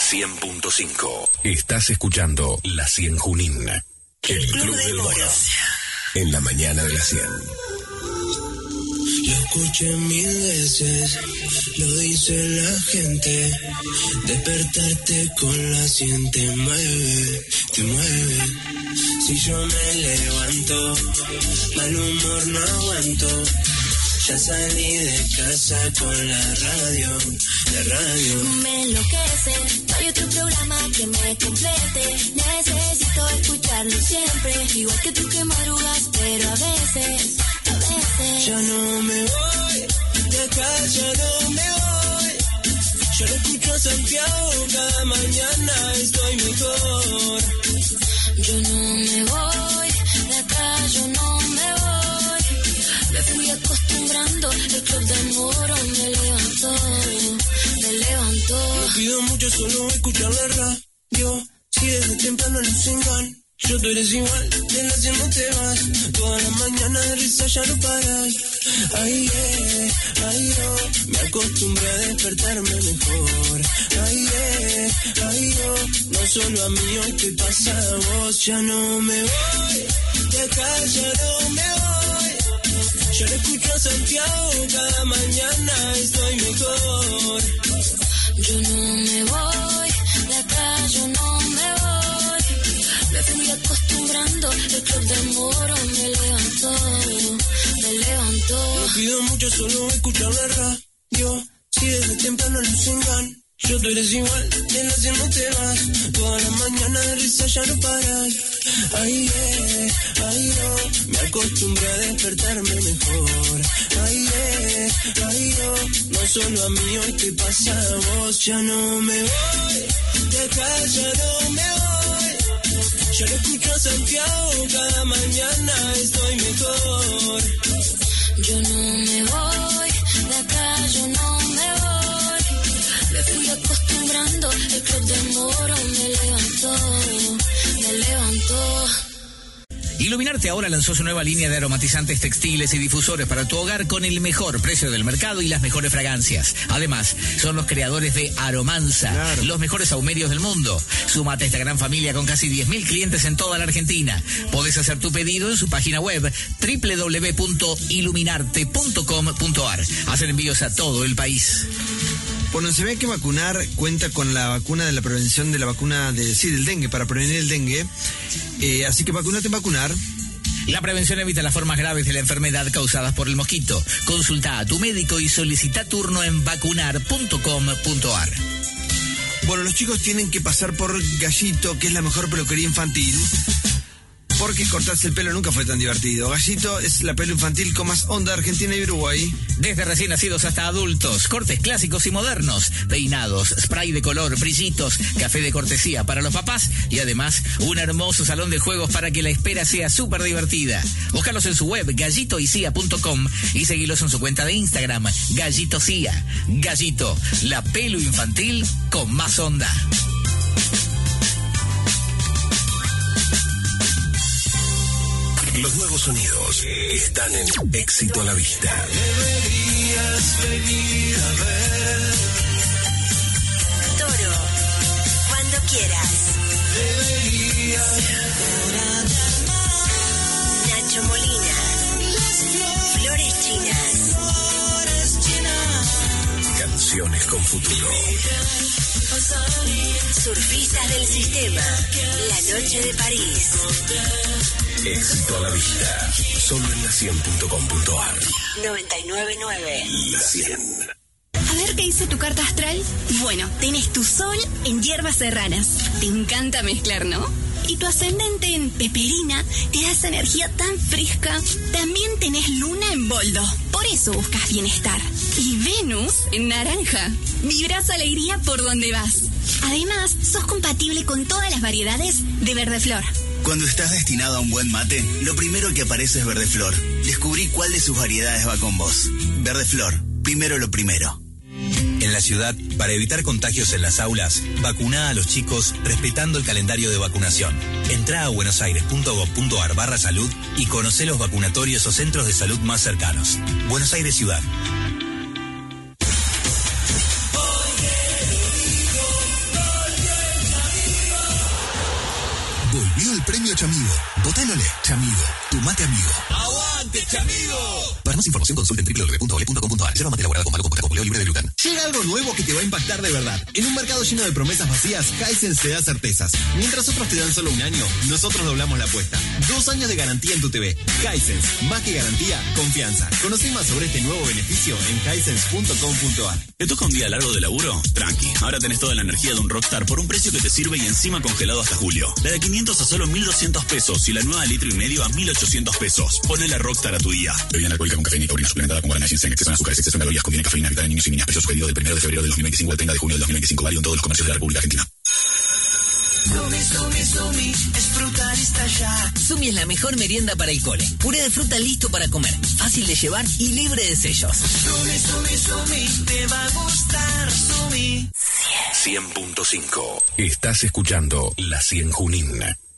100.5. Estás escuchando La 100 Junín. El Club del Moro. En la mañana de la 100. Lo escuché 1000 veces, lo dice la gente. Despertarte con la 100 te mueve, te mueve. Si yo me levanto, mal humor no aguanto. Ya salí de casa con la radio. Me enloquece, no hay otro programa que me complete. Necesito escucharlo siempre, igual que tú que madrugas, pero a veces. Ya no me voy, de acá ya no me voy. Yo le escucho a Santiago, cada mañana estoy mejor. Yo no me voy, de acá yo no me voy. Me fui acostumbrando, el Club del Moro me levantó. No pido mucho, solo escuchar la radio. Si desde temprano los engaño, yo tú eres igual, de la 100 no te vas. Toda la mañana de risa ya no paras. Ay, yo me acostumbré a despertarme mejor. Ay, yo, no solo a mí hoy te pasa a vos. Ya no me voy, de acá ya no me voy. Yo le escucho a Santiago, cada mañana estoy mejor. Yo no me voy, de acá yo no me voy. Me fui acostumbrando, el Club del Moro me levantó. No pido mucho, solo escuchar la radio. Si desde temprano los engaño, yo tú eres igual, de la 100 no te vas. Toda la mañana de risa ya no paras. Ay, yo me acostumbré a despertarme mejor. Ay, yo, no solo a mí hoy te pasa a vos. Ya no me voy, de acá ya no me voy. Yo le escucho a Santiago, cada mañana estoy mejor. Yo no me voy, de acá yo no me voy. Me fui acostumbrando, el Club del Moro me levantó. Iluminarte ahora lanzó su nueva línea de aromatizantes textiles y difusores para tu hogar con el mejor precio del mercado y las mejores fragancias. Además, son los creadores de Aromanza, claro, los mejores sahumerios del mundo. Súmate a esta gran familia con casi 10.000 clientes en toda la Argentina. Podés hacer tu pedido en su página web www.iluminarte.com.ar. Hacen envíos a todo el país. Bueno, se ve que vacunar cuenta con la vacuna de la prevención de la vacuna del dengue, para prevenir el dengue. Así que vacúnate en vacunar. La prevención evita las formas graves de la enfermedad causadas por el mosquito. Consulta a tu médico y solicita turno en vacunar.com.ar. Bueno, los chicos tienen que pasar por Gallito, que es la mejor peluquería infantil. Porque cortarse el pelo nunca fue tan divertido. Gallito es la pelo infantil con más onda de Argentina y Uruguay. Desde recién nacidos hasta adultos, cortes clásicos y modernos, peinados, spray de color, brillitos, café de cortesía para los papás y además un hermoso salón de juegos para que la espera sea súper divertida. Búscalos en su web gallitoycia.com y seguilos en su cuenta de Instagram, Gallito Cia. Gallito, la pelo infantil con más onda. Los nuevos sonidos están en Éxito a la Vista. Deberías venir a ver. Toro, cuando quieras. Deberías. Nacho Molina. Flores Chinas. Canciones con futuro. Surfistas del sistema. La noche de París. Éxito a la Vista. Solo en la 100.com.ar. 99.9. La 100. A ver qué dice tu carta astral. Bueno, tenés tu sol en hierbas serranas. Te encanta mezclar, ¿no? Y tu ascendente en peperina te da esa energía tan fresca. También tenés luna en boldo. Por eso buscas bienestar. Y Venus en naranja. Vibras alegría por donde vas. Además, sos compatible con todas las variedades de verde flor. Cuando estás destinado a un buen mate, lo primero que aparece es Verdeflor. Descubrí cuál de sus variedades va con vos. Verdeflor, primero lo primero. En la ciudad, para evitar contagios en las aulas, vacuna a los chicos respetando el calendario de vacunación. Entrá a buenosaires.gov.ar/salud y conocé los vacunatorios o centros de salud más cercanos. Buenos Aires Ciudad. Volvió el premio Chamigo. Votá en Olé. Chamigo, tu mate amigo. ¡Aguante, Chamigo! Para más información consulten www.ole.com.ar. Yerba mate elaborada con malo compuesta con poleo libre de gluten. Llega algo nuevo que te va a impactar de verdad. En un mercado lleno de promesas vacías, Hisense te da certezas. Mientras otros te dan solo un año, nosotros doblamos la apuesta. 2 años de garantía en tu TV. Hisense, más que garantía, confianza. Conocí más sobre este nuevo beneficio en hisense.com.ar. ¿Te toca un día largo de laburo? Tranqui, ahora tenés toda la energía de un rockstar por un precio que te sirve y encima congelado hasta julio. La de 500 a solo 1.200 pesos y la nueva litro y medio a 1.800 pesos. Ponle la rockstar a tu día. Bebida alcohólica con cafeína y taurina suplementada con guaraná ginseng, exceso en azúcares, exceso en calorías, contiene cafeína, evitar en niños y niñas. Precio sugerido del 1 de febrero del 2025 al 30 de junio del 2025, válido en todos los comercios de la República Argentina. Sumi, es frutalista ya. Sumi es la mejor merienda para el cole. Puré de fruta listo para comer, fácil de llevar y libre de sellos. Sumi, te va a gustar, Sumi. 100.5. Estás escuchando La 100 Junín.